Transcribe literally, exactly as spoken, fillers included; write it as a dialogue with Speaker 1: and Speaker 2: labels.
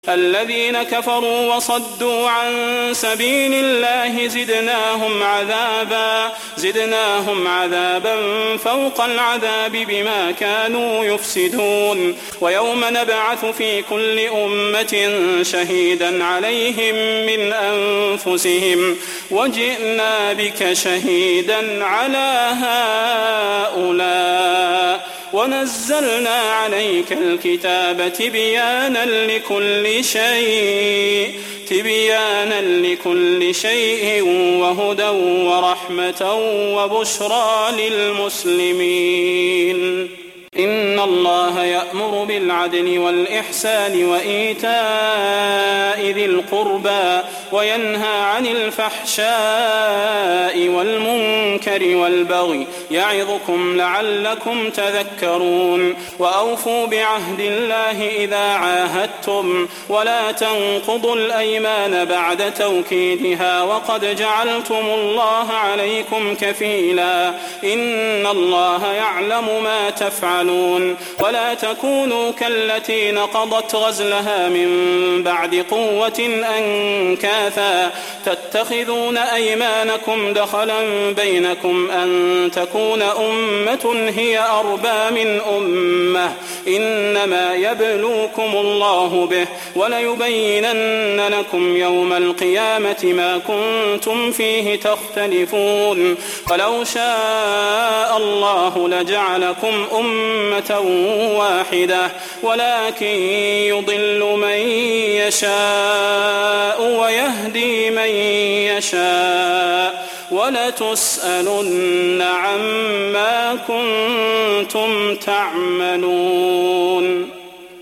Speaker 1: الذين كفروا وصدوا عن سبيل الله زدناهم عذابا زدناهم عذابا فوق العذاب بما كانوا يفسدون ويوم نبعث في كل أمة شهيدا عليهم من أنفسهم وجئنا بك شهيدا على هؤلاء ونزلنا عليك الكتاب تبيانا لكل شيء تبيانا لكل شيء وهدى ورحمة وبشرى للمسلمين. إن الله يأمر بالعدل والإحسان وإيتاء ذي القربى وينهى عن الفحشاء والمنكر والبغي يعظكم لعلكم تذكرون. وأوفوا بعهد الله إذا عاهدتم ولا تنقضوا الأيمان بعد توكيدها وقد جعلتم الله عليكم كفيلا إن الله يعلم ما تفعلون. ولا تكونوا كالتي نقضت غزلها من بعد قوة أنكاثا تتخذون أيمانكم دخلا بينكم أن تكون أمة هي أربى من أمة إنما يبلوكم الله به وليبينن لكم يوم القيامة ما كنتم فيه تختلفون. ولو شاء الله لجعلكم أمة واحدة ولكن يضل من يشاء ويهدي من يشاء ولتسألن عما كنتم تعملون.